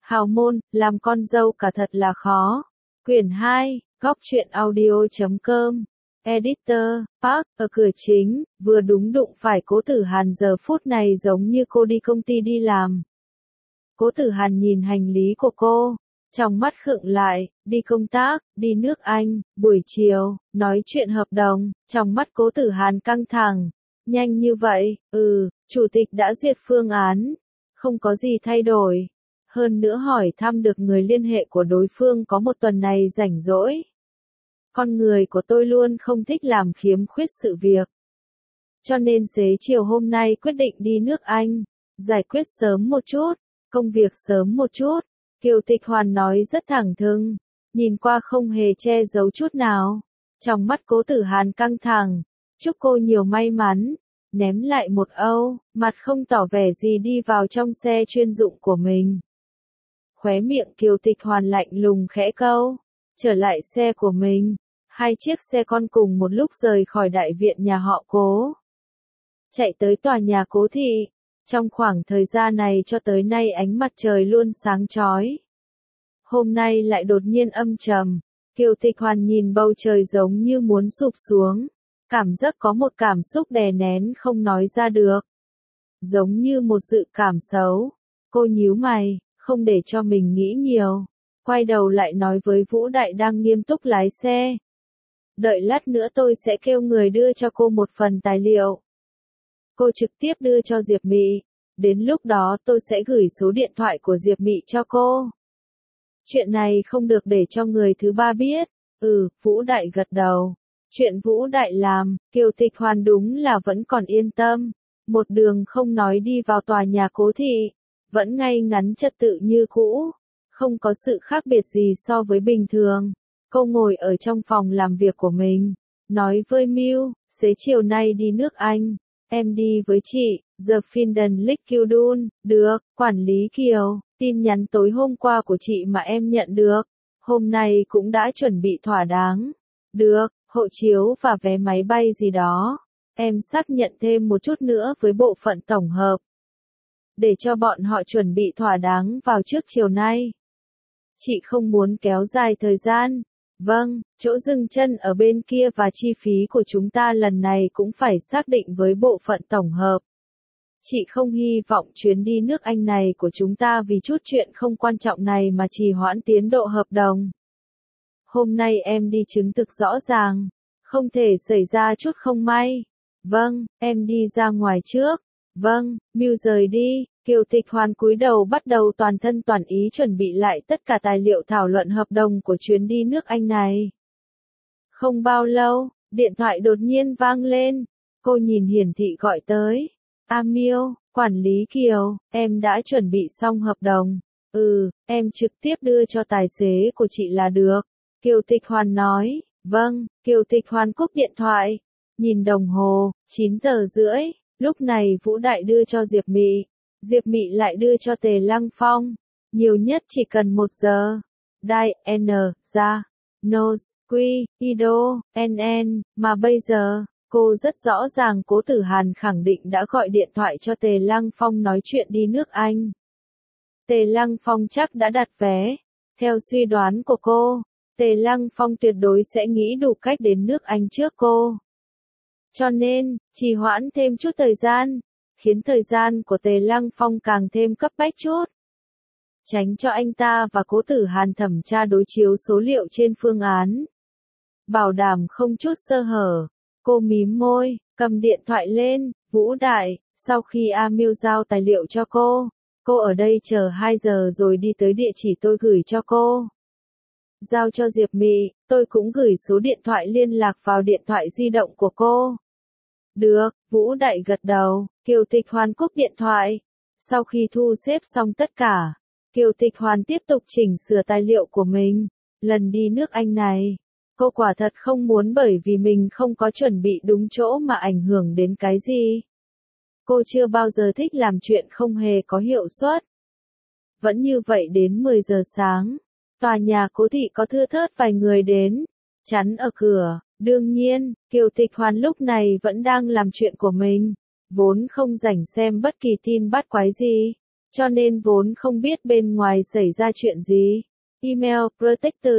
Hào môn, làm con dâu cả thật là khó. Quyển 2, góc truyện audio.com. Editor, Park, ở cửa chính, vừa đúng đụng phải Cố Tử Hàn giờ phút này giống như cô đi công ty đi làm. Cố Tử Hàn nhìn hành lý của cô, trong mắt khựng lại, đi công tác, đi nước Anh, buổi chiều, nói chuyện hợp đồng, trong mắt Cố Tử Hàn căng thẳng. Nhanh như vậy, chủ tịch đã duyệt phương án, không có gì thay đổi. Hơn nữa hỏi thăm được người liên hệ của đối phương có một tuần này rảnh rỗi. Con người của tôi luôn không thích làm khiếm khuyết sự việc. Cho nên xế chiều hôm nay quyết định đi nước Anh, giải quyết sớm một chút, công việc sớm một chút. Kiều Tịch Hoàn nói rất thẳng thừng, nhìn qua không hề che giấu chút nào. Trong mắt Cố Tử Hàn căng thẳng, chúc cô nhiều may mắn, ném lại một âu, mặt không tỏ vẻ gì đi vào trong xe chuyên dụng của mình. Khóe miệng Kiều Tịch Hoàn lạnh lùng khẽ câu, trở lại xe của mình, hai chiếc xe con cùng một lúc rời khỏi đại viện nhà họ Cố. Chạy tới tòa nhà Cố thị, trong khoảng thời gian này cho tới nay ánh mặt trời luôn sáng chói. Hôm nay lại đột nhiên âm trầm, Kiều Tịch Hoàn nhìn bầu trời giống như muốn sụp xuống, cảm giác có một cảm xúc đè nén không nói ra được. Giống như một dự cảm xấu, cô nhíu mày, không để cho mình nghĩ nhiều, quay đầu lại nói với Vũ Đại đang nghiêm túc lái xe. Đợi lát nữa tôi sẽ kêu người đưa cho cô một phần tài liệu. Cô trực tiếp đưa cho Diệp Mị, đến lúc đó tôi sẽ gửi số điện thoại của Diệp Mị cho cô. Chuyện này không được để cho người thứ ba biết. Vũ Đại gật đầu. Chuyện Vũ Đại làm, Kiều Tịch Hoàn đúng là vẫn còn yên tâm. Một đường không nói đi vào tòa nhà Cố thị, vẫn ngay ngắn trật tự như cũ, không có sự khác biệt gì so với bình thường. Cô ngồi ở trong phòng làm việc của mình, nói với Miu, xế chiều nay đi nước Anh, em đi với chị, The Finden Liquidun, được, quản lý Kiều, tin nhắn tối hôm qua của chị mà em nhận được, hôm nay cũng đã chuẩn bị thỏa đáng, được, hộ chiếu và vé máy bay gì đó, em xác nhận thêm một chút nữa với bộ phận tổng hợp, để cho bọn họ chuẩn bị thỏa đáng vào trước chiều nay. Chị không muốn kéo dài thời gian. Vâng, chỗ dừng chân ở bên kia và chi phí của chúng ta lần này cũng phải xác định với bộ phận tổng hợp. Chị không hy vọng chuyến đi nước Anh này của chúng ta vì chút chuyện không quan trọng này mà trì hoãn tiến độ hợp đồng. Hôm nay em đi chứng thực rõ ràng, không thể xảy ra chút không may. Vâng, em đi ra ngoài trước. Vâng, Miu rời đi. Kiều Tịch Hoàn cúi đầu bắt đầu toàn thân toàn ý chuẩn bị lại tất cả tài liệu thảo luận hợp đồng của chuyến đi nước Anh này. Không bao lâu, điện thoại đột nhiên vang lên. Cô nhìn hiển thị gọi tới. Miu, quản lý Kiều, em đã chuẩn bị xong hợp đồng. Em trực tiếp đưa cho tài xế của chị là được. Kiều Tịch Hoàn nói. Vâng, Kiều Tịch Hoàn cúp điện thoại. Nhìn đồng hồ, 9 giờ rưỡi, lúc này Vũ Đại đưa cho Diệp Mị. Diệp Mị lại đưa cho Tề Lăng Phong, nhiều nhất chỉ cần 1 giờ. Đai, N, ra, Nos, Quy, Ido, NN, mà bây giờ, cô rất rõ ràng Cố Tử Hàn khẳng định đã gọi điện thoại cho Tề Lăng Phong nói chuyện đi nước Anh. Tề Lăng Phong chắc đã đặt vé. Theo suy đoán của cô, Tề Lăng Phong tuyệt đối sẽ nghĩ đủ cách đến nước Anh trước cô. Cho nên, trì hoãn thêm chút thời gian, khiến thời gian của Tề Lăng Phong càng thêm cấp bách chút. Tránh cho anh ta và Cố Tử Hàn thẩm tra đối chiếu số liệu trên phương án. Bảo đảm không chút sơ hở. Cô mím môi, cầm điện thoại lên, Vũ Đại, sau khi Miu giao tài liệu cho cô ở đây chờ 2 giờ rồi đi tới địa chỉ tôi gửi cho cô. Giao cho Diệp Mị, tôi cũng gửi số điện thoại liên lạc vào điện thoại di động của cô. Được, Vũ Đại gật đầu. Kiều Tịch Hoàn cúp điện thoại. Sau khi thu xếp xong tất cả, Kiều Tịch Hoàn tiếp tục chỉnh sửa tài liệu của mình. Lần đi nước Anh này, cô quả thật không muốn bởi vì mình không có chuẩn bị đúng chỗ mà ảnh hưởng đến cái gì. Cô chưa bao giờ thích làm chuyện không hề có hiệu suất. Vẫn như vậy đến 10 giờ sáng, tòa nhà Cố thị có thưa thớt vài người đến, chắn ở cửa. Đương nhiên, Kiều Tịch Hoàn lúc này vẫn đang làm chuyện của mình, vốn không rảnh xem bất kỳ tin bắt quái gì. cho nên vốn không biết bên ngoài xảy ra chuyện gì. Email Protected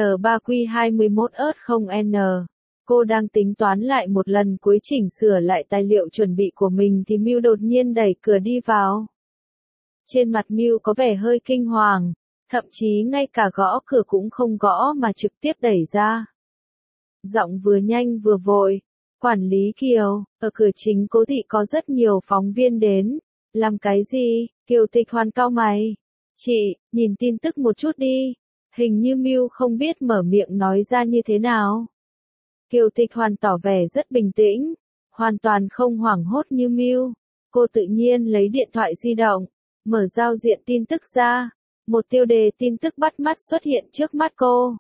L3Q21-0N. Cô đang tính toán lại một lần cuối chỉnh sửa lại tài liệu chuẩn bị của mình thì Miu đột nhiên đẩy cửa đi vào. Trên mặt Miu có vẻ hơi kinh hoàng, thậm chí ngay cả gõ cửa cũng không gõ mà trực tiếp đẩy ra. Giọng vừa nhanh vừa vội. Quản lý Kiều, ở cửa chính Cố thị có rất nhiều phóng viên đến. Làm cái gì? Kiều Tịch Hoàn cau mày. Chị, nhìn tin tức một chút đi. Hình như Miu không biết mở miệng nói ra như thế nào. Kiều Tịch Hoàn tỏ vẻ rất bình tĩnh, hoàn toàn không hoảng hốt như Miu. Cô tự nhiên lấy điện thoại di động, mở giao diện tin tức ra. Một tiêu đề tin tức bắt mắt xuất hiện trước mắt cô.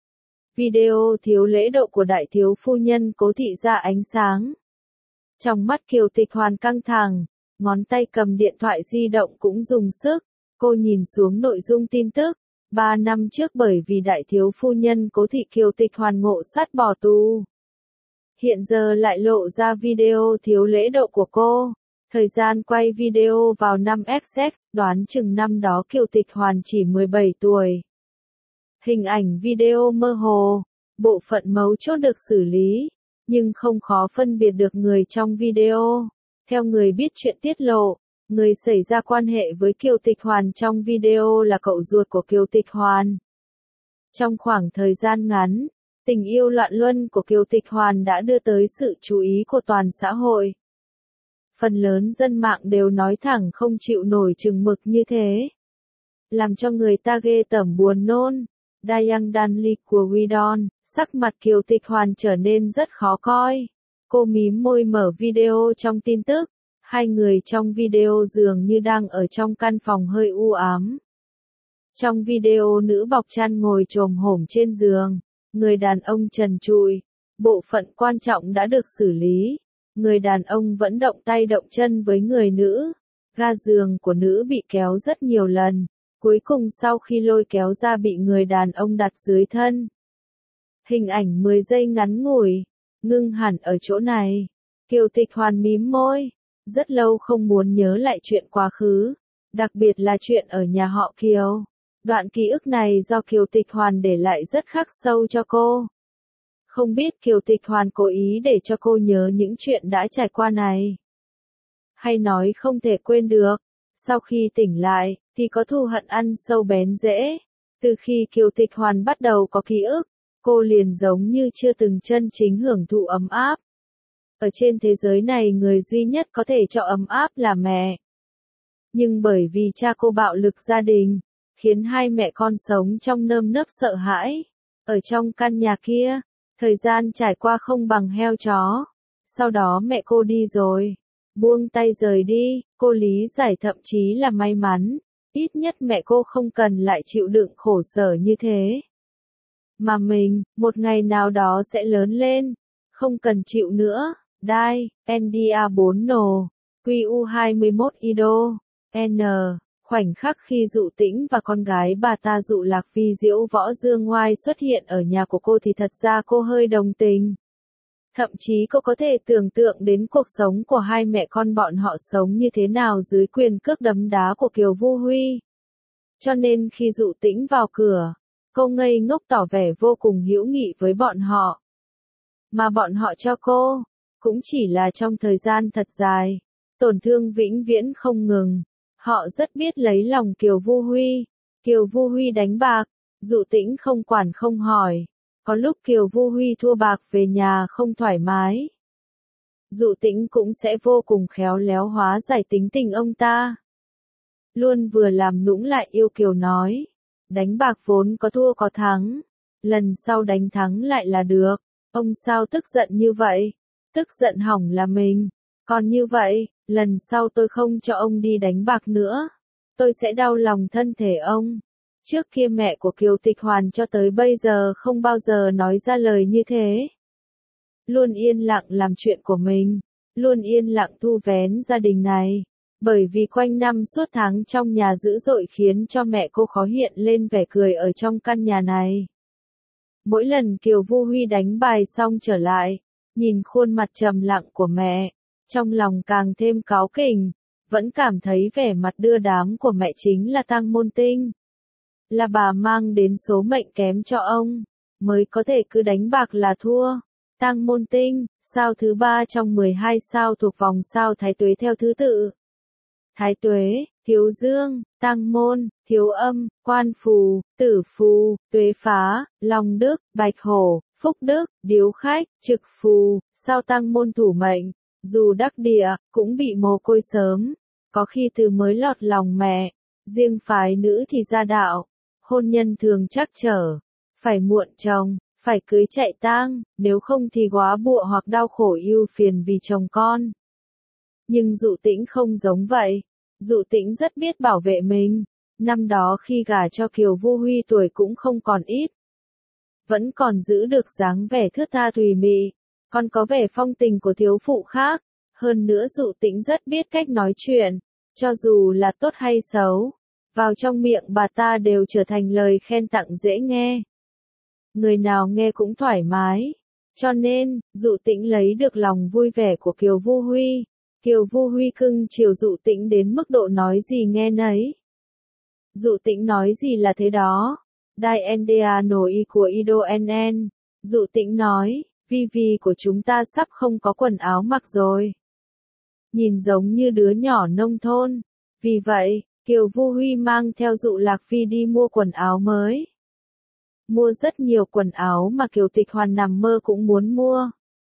Video thiếu lễ độ của đại thiếu phu nhân Cố thị ra ánh sáng. Trong mắt Kiều Tịch Hoàn căng thẳng, ngón tay cầm điện thoại di động cũng dùng sức. Cô nhìn xuống nội dung tin tức. 3 năm trước bởi vì đại thiếu phu nhân Cố thị Kiều Tịch Hoàn ngộ sát bỏ tù. Hiện giờ lại lộ ra video thiếu lễ độ của cô. Thời gian quay video vào năm XX, đoán chừng năm đó Kiều Tịch Hoàn chỉ 17 tuổi. Hình ảnh video mơ hồ, bộ phận mấu chốt được xử lý, nhưng không khó phân biệt được người trong video. Theo người biết chuyện tiết lộ, người xảy ra quan hệ với Kiều Tịch Hoàn trong video là cậu ruột của Kiều Tịch Hoàn. Trong khoảng thời gian ngắn, tình yêu loạn luân của Kiều Tịch Hoàn đã đưa tới sự chú ý của toàn xã hội. Phần lớn dân mạng đều nói thẳng không chịu nổi chừng mực như thế. Làm cho người ta ghê tởm buồn nôn. Dayang Danli của Widon, sắc mặt Kiều Tịch Hoàn trở nên rất khó coi. Cô mím môi mở video trong tin tức. Hai người trong video dường như đang ở trong căn phòng hơi u ám. Trong video nữ bọc chăn ngồi chồm hổm trên giường. Người đàn ông trần trụi. Bộ phận quan trọng đã được xử lý. Người đàn ông vẫn động tay động chân với người nữ. Ga giường của nữ bị kéo rất nhiều lần. Cuối cùng sau khi lôi kéo ra bị người đàn ông đặt dưới thân. Hình ảnh 10 giây ngắn ngủi. Ngưng hẳn ở chỗ này. Kiều Tịch Hoàn mím môi. Rất lâu không muốn nhớ lại chuyện quá khứ. Đặc biệt là chuyện ở nhà họ Kiều. Đoạn ký ức này do Kiều Tịch Hoàn để lại rất khắc sâu cho cô. Không biết Kiều Tịch Hoàn cố ý để cho cô nhớ những chuyện đã trải qua này. Hay nói không thể quên được. Sau khi tỉnh lại, thì có thù hận ăn sâu bén rễ. Từ khi Kiều Tịch Hoàn bắt đầu có ký ức, cô liền giống như chưa từng chân chính hưởng thụ ấm áp. Ở trên thế giới này người duy nhất có thể cho ấm áp là mẹ. Nhưng bởi vì cha cô bạo lực gia đình, khiến hai mẹ con sống trong nơm nớp sợ hãi. Ở trong căn nhà kia, thời gian trải qua không bằng heo chó. Sau đó mẹ cô đi rồi. Buông tay rời đi, cô lý giải thậm chí là may mắn. Ít nhất mẹ cô không cần lại chịu đựng khổ sở như thế. Mà mình, một ngày nào đó sẽ lớn lên. Không cần chịu nữa. Đai, NDA4 nồ. QU21 Ido. N. Khoảnh khắc khi Dụ Tĩnh và con gái bà ta Dụ Lạc Phi Diễu Võ Dương Ngoai xuất hiện ở nhà của cô thì thật ra cô hơi đồng tình. Thậm chí cô có thể tưởng tượng đến cuộc sống của hai mẹ con bọn họ sống như thế nào dưới quyền cước đấm đá của Kiều Vu Huy. Cho nên khi Dụ Tĩnh vào cửa, cô ngây ngốc tỏ vẻ vô cùng hữu nghị với bọn họ. Mà bọn họ cho cô, cũng chỉ là trong thời gian thật dài, tổn thương vĩnh viễn không ngừng. Họ rất biết lấy lòng Kiều Vu Huy. Kiều Vu Huy đánh bạc, Dụ Tĩnh không quản không hỏi. Có lúc Kiều Vu Huy thua bạc về nhà không thoải mái. Dụ Tĩnh cũng sẽ vô cùng khéo léo hóa giải tính tình ông ta. Luôn vừa làm nũng lại yêu Kiều nói. Đánh bạc vốn có thua có thắng. Lần sau đánh thắng lại là được. Ông sao tức giận như vậy? Tức giận hỏng là mình. Còn như vậy, lần sau tôi không cho ông đi đánh bạc nữa. Tôi sẽ đau lòng thân thể ông. Trước kia mẹ của Kiều Tịch Hoàn cho tới bây giờ không bao giờ nói ra lời như thế. Luôn yên lặng làm chuyện của mình. Luôn yên lặng thu vén gia đình này. Bởi vì quanh năm suốt tháng trong nhà dữ dội khiến cho mẹ cô khó hiện lên vẻ cười ở trong căn nhà này. Mỗi lần Kiều Vu Huy đánh bài xong trở lại, nhìn khuôn mặt trầm lặng của mẹ, trong lòng càng thêm cáu kỉnh, vẫn cảm thấy vẻ mặt đưa đám của mẹ chính là Tang Môn Tinh. Là bà mang đến số mệnh kém cho ông, mới có thể cứ đánh bạc là thua. Tang Môn Tinh, sao thứ 3 trong 12 sao thuộc vòng sao Thái Tuế theo thứ tự. Thái Tuế, Thiếu Dương, Tang Môn, Thiếu Âm, Quan Phù, Tử Phù, Tuế Phá, Long Đức, Bạch Hổ, Phúc Đức, Điếu Khách, Trực Phù, sao Tang Môn thủ mệnh, dù đắc địa, cũng bị mồ côi sớm, có khi từ mới lọt lòng mẹ, riêng phái nữ thì gia đạo, hôn nhân thường trắc trở, phải muộn chồng, phải cưới chạy tang, nếu không thì góa bụa hoặc đau khổ ưu phiền vì chồng con. Nhưng Dụ Tĩnh không giống vậy. Dụ Tĩnh rất biết bảo vệ mình. Năm đó khi gả cho Kiều Vu Huy tuổi cũng không còn ít. Vẫn còn giữ được dáng vẻ thướt tha thùy mị. Còn có vẻ phong tình của thiếu phụ khác. Hơn nữa Dụ Tĩnh rất biết cách nói chuyện. Cho dù là tốt hay xấu. Vào trong miệng bà ta đều trở thành lời khen tặng dễ nghe. Người nào nghe cũng thoải mái. Cho nên, Dụ Tĩnh lấy được lòng vui vẻ của Kiều Vu Huy. Kiều Vu Huy cưng chiều Dụ Tĩnh đến mức độ nói gì nghe nấy. Dụ Tĩnh nói gì là thế đó. Dai NDA nổi của Ido NN. Dụ Tĩnh nói, Vi của chúng ta sắp không có quần áo mặc rồi. Nhìn giống như đứa nhỏ nông thôn. Vì vậy, Kiều Vu Huy mang theo Dụ Lạc Vi đi mua quần áo mới. Mua rất nhiều quần áo mà Kiều Tịch Hoàn nằm mơ cũng muốn mua.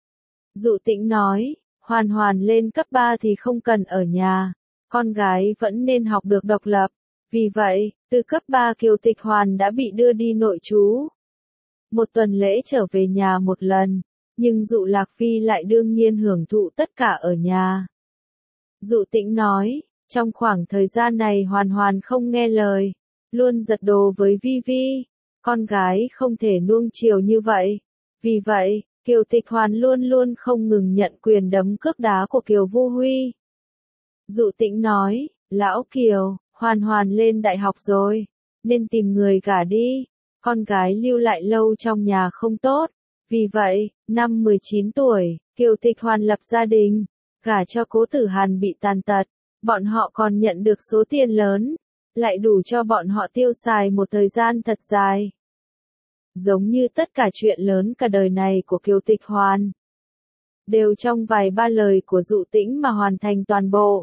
Dụ Tĩnh nói, Hoàn lên cấp 3 thì không cần ở nhà, con gái vẫn nên học được độc lập. Vì vậy, từ cấp 3 Kiều Tịch Hoàn đã bị đưa đi nội trú. Một tuần lễ trở về nhà một lần, nhưng Dụ Lạc Vi lại đương nhiên hưởng thụ tất cả ở nhà. Dụ Tĩnh nói, trong khoảng thời gian này Hoàn không nghe lời, luôn giật đồ với Vi. Con gái không thể nuông chiều như vậy. Vì vậy, Kiều Tịch Hoàn luôn luôn không ngừng nhận quyền đấm cước đá của Kiều Vu Huy. Dụ Tĩnh nói, lão Kiều, Hoàn lên đại học rồi, nên tìm người gả đi, con gái lưu lại lâu trong nhà không tốt. Vì vậy, năm 19 tuổi, Kiều Tịch Hoàn lập gia đình, gả cho Cố Tử Hàn bị tàn tật, bọn họ còn nhận được số tiền lớn, lại đủ cho bọn họ tiêu xài một thời gian thật dài. Giống như tất cả chuyện lớn cả đời này của Kiều Tịch Hoàn, đều trong vài ba lời của Dụ Tĩnh mà hoàn thành toàn bộ.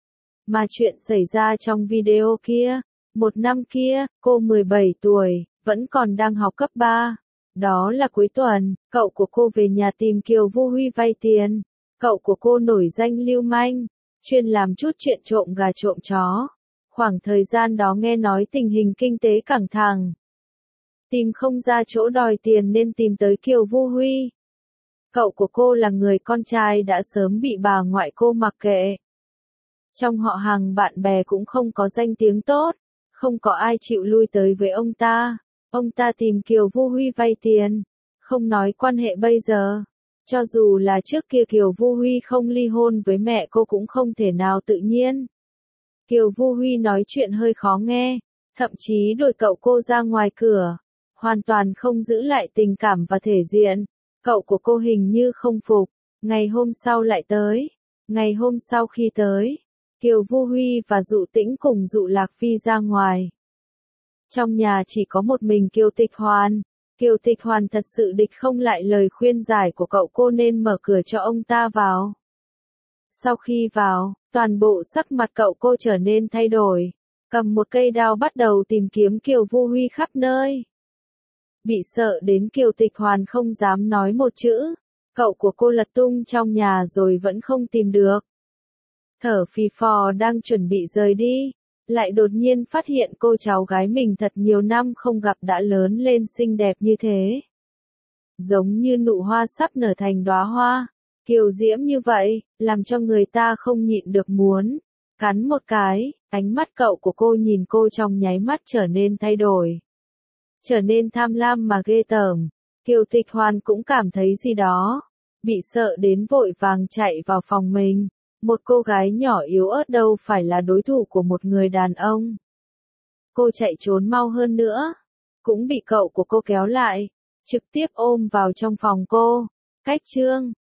Mà chuyện xảy ra trong video kia, một năm kia, cô 17 tuổi, vẫn còn đang học cấp 3. Đó là cuối tuần, cậu của cô về nhà tìm Kiều Vu Huy vay tiền. Cậu của cô nổi danh lưu manh, chuyên làm chút chuyện trộm gà trộm chó. Khoảng thời gian đó nghe nói tình hình kinh tế căng thẳng, tìm không ra chỗ đòi tiền nên tìm tới Kiều Vu Huy. Cậu của cô là người con trai đã sớm bị bà ngoại cô mặc kệ. Trong họ hàng bạn bè cũng không có danh tiếng tốt, không có ai chịu lui tới với ông ta. Ông ta tìm Kiều Vu Huy vay tiền, không nói quan hệ bây giờ. Cho dù là trước kia Kiều Vu Huy không ly hôn với mẹ cô cũng không thể nào tự nhiên. Kiều Vu Huy nói chuyện hơi khó nghe, thậm chí đuổi cậu cô ra ngoài cửa, hoàn toàn không giữ lại tình cảm và thể diện. Cậu của cô hình như không phục, ngày hôm sau lại tới. Ngày hôm sau khi tới, Kiều Vu Huy và Dụ Tĩnh cùng Dụ Lạc Vi ra ngoài. Trong nhà chỉ có một mình Kiều Tịch Hoàn. Kiều Tịch Hoàn thật sự địch không lại lời khuyên giải của cậu cô nên mở cửa cho ông ta vào. Sau khi vào, toàn bộ sắc mặt cậu cô trở nên thay đổi. Cầm một cây đao bắt đầu tìm kiếm Kiều Vu Huy khắp nơi. Bị sợ đến Kiều Tịch Hoàn không dám nói một chữ. Cậu của cô lật tung trong nhà rồi vẫn không tìm được. Thở phì phò đang chuẩn bị rời đi, lại đột nhiên phát hiện cô cháu gái mình thật nhiều năm không gặp đã lớn lên xinh đẹp như thế. Giống như nụ hoa sắp nở thành đóa hoa, kiều diễm như vậy, làm cho người ta không nhịn được muốn cắn một cái. Ánh mắt cậu của cô nhìn cô trong nháy mắt trở nên thay đổi, trở nên tham lam mà ghê tởm. Kiều Tịch Hoàn cũng cảm thấy gì đó, bị sợ đến vội vàng chạy vào phòng mình. Một cô gái nhỏ yếu ớt đâu phải là đối thủ của một người đàn ông. Cô chạy trốn mau hơn nữa, cũng bị cậu của cô kéo lại, trực tiếp ôm vào trong phòng cô. Cách chương